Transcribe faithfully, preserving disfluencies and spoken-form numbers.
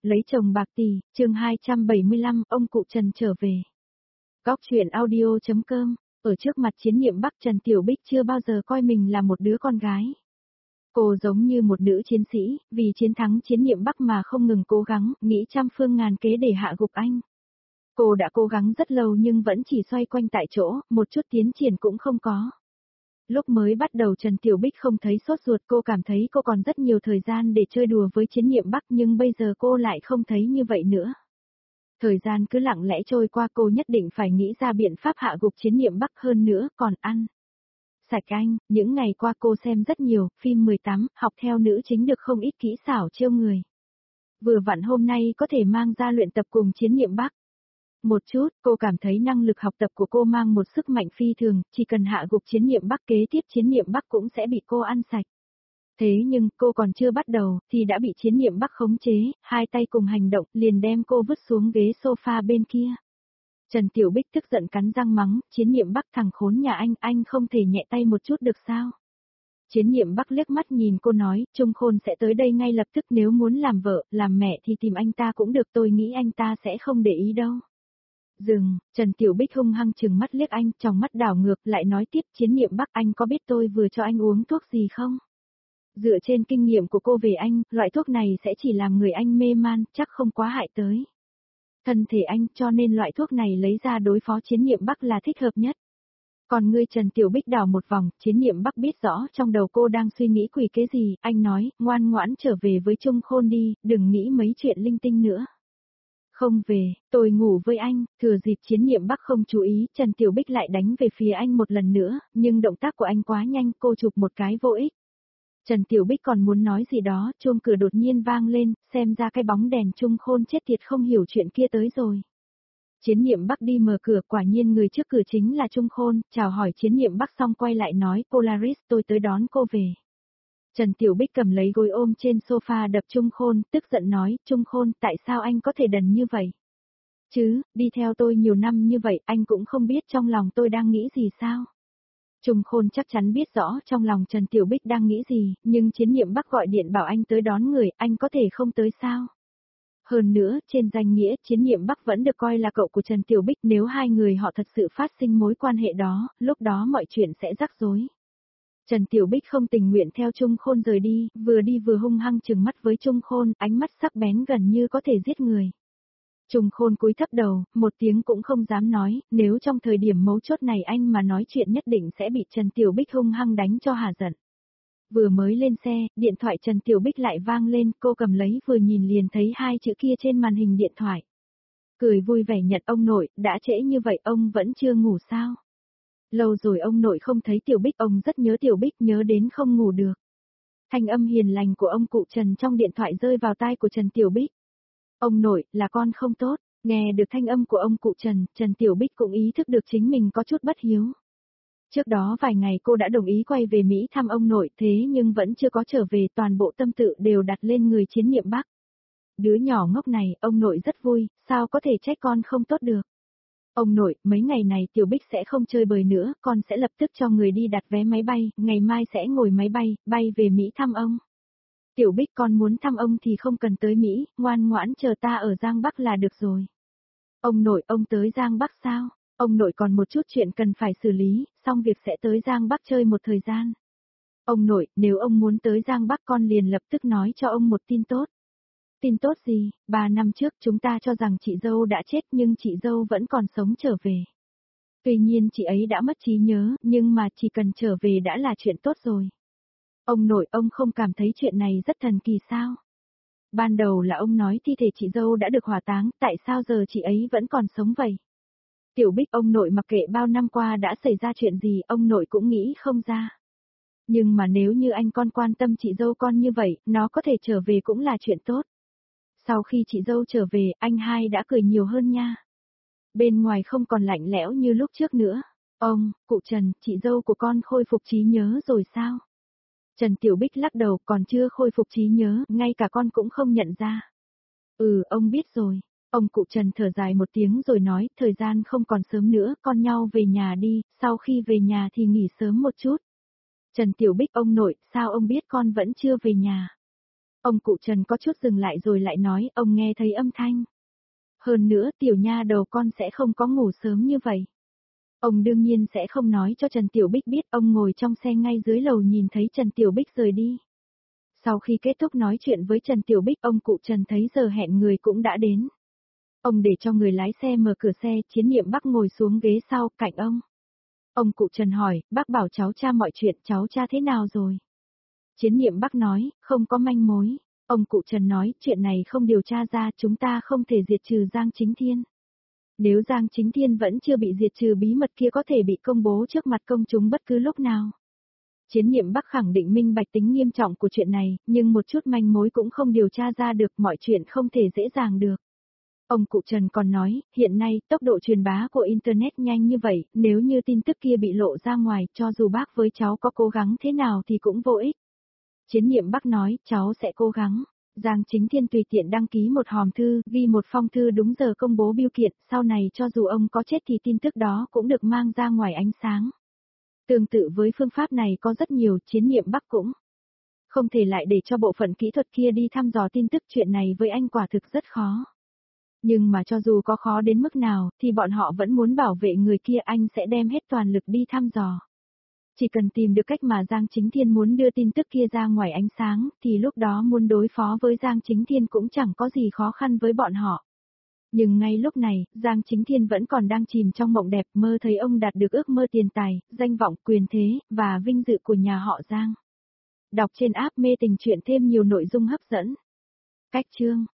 Lấy chồng bạc tỷ, chương hai trăm bảy mươi lăm, ông cụ Trần trở về. Góc truyện audio chấm com, ở trước mặt Chiến Niệm Bắc, Trần Tiểu Bích chưa bao giờ coi mình là một đứa con gái. Cô giống như một nữ chiến sĩ, vì chiến thắng Chiến Niệm Bắc mà không ngừng cố gắng, nghĩ trăm phương ngàn kế để hạ gục anh. Cô đã cố gắng rất lâu nhưng vẫn chỉ xoay quanh tại chỗ, một chút tiến triển cũng không có. Lúc mới bắt đầu Trần Tiểu Bích không thấy sốt ruột, cô cảm thấy cô còn rất nhiều thời gian để chơi đùa với Chiến Niệm Bắc, nhưng bây giờ cô lại không thấy như vậy nữa. Thời gian cứ lặng lẽ trôi qua, cô nhất định phải nghĩ ra biện pháp hạ gục Chiến Niệm Bắc, hơn nữa còn ăn sạch anh. Những ngày qua cô xem rất nhiều phim mười tám, học theo nữ chính được không ít kỹ xảo trêu người. Vừa vặn hôm nay có thể mang ra luyện tập cùng Chiến Niệm Bắc. Một chút, cô cảm thấy năng lực học tập của cô mang một sức mạnh phi thường, chỉ cần hạ gục Chiến Niệm Bắc, kế tiếp Chiến Niệm Bắc cũng sẽ bị cô ăn sạch. Thế nhưng, cô còn chưa bắt đầu, thì đã bị Chiến Niệm Bắc khống chế, hai tay cùng hành động, liền đem cô vứt xuống ghế sofa bên kia. Trần Tiểu Bích tức giận cắn răng mắng, Chiến Niệm Bắc, thằng khốn nhà anh, anh không thể nhẹ tay một chút được sao? Chiến Niệm Bắc liếc mắt nhìn cô nói, Trung Khôn sẽ tới đây ngay lập tức, nếu muốn làm vợ, làm mẹ thì tìm anh ta cũng được, tôi nghĩ anh ta sẽ không để ý đâu. Dừng, Trần Tiểu Bích hung hăng trừng mắt liếc anh, trong mắt đảo ngược, lại nói tiếp, Chiến Niệm Bắc, anh có biết tôi vừa cho anh uống thuốc gì không? Dựa trên kinh nghiệm của cô về anh, loại thuốc này sẽ chỉ làm người anh mê man, chắc không quá hại tới thân thể anh, cho nên loại thuốc này lấy ra đối phó Chiến Niệm Bắc là thích hợp nhất. Còn ngươi, Trần Tiểu Bích đảo một vòng, Chiến Niệm Bắc biết rõ trong đầu cô đang suy nghĩ quỷ kế gì, anh nói, ngoan ngoãn trở về với Trung Khôn đi, đừng nghĩ mấy chuyện linh tinh nữa. Không về, tôi ngủ với anh. Thừa dịp Chiến Niệm Bắc không chú ý, Trần Tiểu Bích lại đánh về phía anh một lần nữa, nhưng động tác của anh quá nhanh, cô chụp một cái vô ích. Trần Tiểu Bích còn muốn nói gì đó, chuông cửa đột nhiên vang lên, xem ra cái bóng đèn Trung Khôn chết tiệt không hiểu chuyện kia tới rồi. Chiến Niệm Bắc đi mở cửa, quả nhiên người trước cửa chính là Trung Khôn, chào hỏi Chiến Niệm Bắc xong quay lại nói, Polaris, tôi tới đón cô về. Trần Tiểu Bích cầm lấy gối ôm trên sofa đập Trung Khôn, tức giận nói, Trung Khôn, tại sao anh có thể đần như vậy? Chứ, đi theo tôi nhiều năm như vậy, anh cũng không biết trong lòng tôi đang nghĩ gì sao? Trung Khôn chắc chắn biết rõ trong lòng Trần Tiểu Bích đang nghĩ gì, nhưng Chiến Niệm Bắc gọi điện bảo anh tới đón người, anh có thể không tới sao? Hơn nữa, trên danh nghĩa, Chiến Niệm Bắc vẫn được coi là cậu của Trần Tiểu Bích, nếu hai người họ thật sự phát sinh mối quan hệ đó, lúc đó mọi chuyện sẽ rắc rối. Trần Tiểu Bích không tình nguyện theo Trung Khôn rời đi, vừa đi vừa hung hăng trừng mắt với Trung Khôn, ánh mắt sắc bén gần như có thể giết người. Trung Khôn cúi thấp đầu, một tiếng cũng không dám nói, nếu trong thời điểm mấu chốt này anh mà nói chuyện nhất định sẽ bị Trần Tiểu Bích hung hăng đánh cho hả giận. Vừa mới lên xe, điện thoại Trần Tiểu Bích lại vang lên, cô cầm lấy vừa nhìn liền thấy hai chữ kia trên màn hình điện thoại. Cười vui vẻ nhận, ông nội, đã trễ như vậy ông vẫn chưa ngủ sao? Lâu rồi ông nội không thấy Tiểu Bích, ông rất nhớ Tiểu Bích, nhớ đến không ngủ được. Thanh âm hiền lành của ông cụ Trần trong điện thoại rơi vào tai của Trần Tiểu Bích. Ông nội, là con không tốt. Nghe được thanh âm của ông cụ Trần, Trần Tiểu Bích cũng ý thức được chính mình có chút bất hiếu. Trước đó vài ngày cô đã đồng ý quay về Mỹ thăm ông nội, thế nhưng vẫn chưa có trở về, toàn bộ tâm tự đều đặt lên người Chiến Niệm Bắc. Đứa nhỏ ngốc này, ông nội rất vui, sao có thể trách con không tốt được. Ông nội, mấy ngày này Tiểu Bích sẽ không chơi bời nữa, con sẽ lập tức cho người đi đặt vé máy bay, ngày mai sẽ ngồi máy bay, bay về Mỹ thăm ông. Tiểu Bích, con muốn thăm ông thì không cần tới Mỹ, ngoan ngoãn chờ ta ở Giang Bắc là được rồi. Ông nội, ông tới Giang Bắc sao? Ông nội còn một chút chuyện cần phải xử lý, xong việc sẽ tới Giang Bắc chơi một thời gian. Ông nội, nếu ông muốn tới Giang Bắc con liền lập tức nói cho ông một tin tốt. Tin tốt gì? Ba năm trước chúng ta cho rằng chị dâu đã chết nhưng chị dâu vẫn còn sống trở về. Tuy nhiên chị ấy đã mất trí nhớ, nhưng mà chỉ cần trở về đã là chuyện tốt rồi. Ông nội, ông không cảm thấy chuyện này rất thần kỳ sao? Ban đầu là ông nói thi thể chị dâu đã được hỏa táng, tại sao giờ chị ấy vẫn còn sống vậy? Tiểu Bích, ông nội mặc kệ bao năm qua đã xảy ra chuyện gì, ông nội cũng nghĩ không ra. Nhưng mà nếu như anh con quan tâm chị dâu con như vậy, nó có thể trở về cũng là chuyện tốt. Sau khi chị dâu trở về, anh hai đã cười nhiều hơn nha. Bên ngoài không còn lạnh lẽo như lúc trước nữa. Ông, cụ Trần, chị dâu của con khôi phục trí nhớ rồi sao? Trần Tiểu Bích lắc đầu, còn chưa khôi phục trí nhớ, ngay cả con cũng không nhận ra. Ừ, ông biết rồi. Ông cụ Trần thở dài một tiếng rồi nói, thời gian không còn sớm nữa, con nhau về nhà đi, sau khi về nhà thì nghỉ sớm một chút. Trần Tiểu Bích, ông nội, sao ông biết con vẫn chưa về nhà? Ông cụ Trần có chút dừng lại rồi lại nói, ông nghe thấy âm thanh. Hơn nữa tiểu nha đầu con sẽ không có ngủ sớm như vậy. Ông đương nhiên sẽ không nói cho Trần Tiểu Bích biết, ông ngồi trong xe ngay dưới lầu nhìn thấy Trần Tiểu Bích rời đi. Sau khi kết thúc nói chuyện với Trần Tiểu Bích, ông cụ Trần thấy giờ hẹn người cũng đã đến. Ông để cho người lái xe mở cửa xe, Chiến Niệm Bắc ngồi xuống ghế sau, cạnh ông. Ông cụ Trần hỏi, bác bảo cháu tra mọi chuyện, cháu tra thế nào rồi? Chiến Niệm Bắc nói, không có manh mối. Ông cụ Trần nói, chuyện này không điều tra ra, chúng ta không thể diệt trừ Giang Chính Thiên. Nếu Giang Chính Thiên vẫn chưa bị diệt trừ, bí mật kia có thể bị công bố trước mặt công chúng bất cứ lúc nào. Chiến Niệm Bắc khẳng định minh bạch tính nghiêm trọng của chuyện này, nhưng một chút manh mối cũng không điều tra ra được, mọi chuyện không thể dễ dàng được. Ông cụ Trần còn nói, hiện nay tốc độ truyền bá của Internet nhanh như vậy, nếu như tin tức kia bị lộ ra ngoài, cho dù bác với cháu có cố gắng thế nào thì cũng vô ích. Chiến Niệm Bắc nói, cháu sẽ cố gắng. Giang Chính Thiên tùy tiện đăng ký một hòm thư, ghi một phong thư đúng giờ công bố biêu kiện, sau này cho dù ông có chết thì tin tức đó cũng được mang ra ngoài ánh sáng. Tương tự với phương pháp này có rất nhiều, Chiến Niệm Bắc cũng không thể lại để cho bộ phận kỹ thuật kia đi thăm dò tin tức, chuyện này với anh quả thực rất khó. Nhưng mà cho dù có khó đến mức nào, thì bọn họ vẫn muốn bảo vệ người kia, anh sẽ đem hết toàn lực đi thăm dò. Chỉ cần tìm được cách mà Giang Chính Thiên muốn đưa tin tức kia ra ngoài ánh sáng, thì lúc đó muốn đối phó với Giang Chính Thiên cũng chẳng có gì khó khăn với bọn họ. Nhưng ngay lúc này, Giang Chính Thiên vẫn còn đang chìm trong mộng đẹp, mơ thấy ông đạt được ước mơ tiền tài, danh vọng, quyền thế, và vinh dự của nhà họ Giang. Đọc trên app Mê Tình Truyện thêm nhiều nội dung hấp dẫn. Cách chương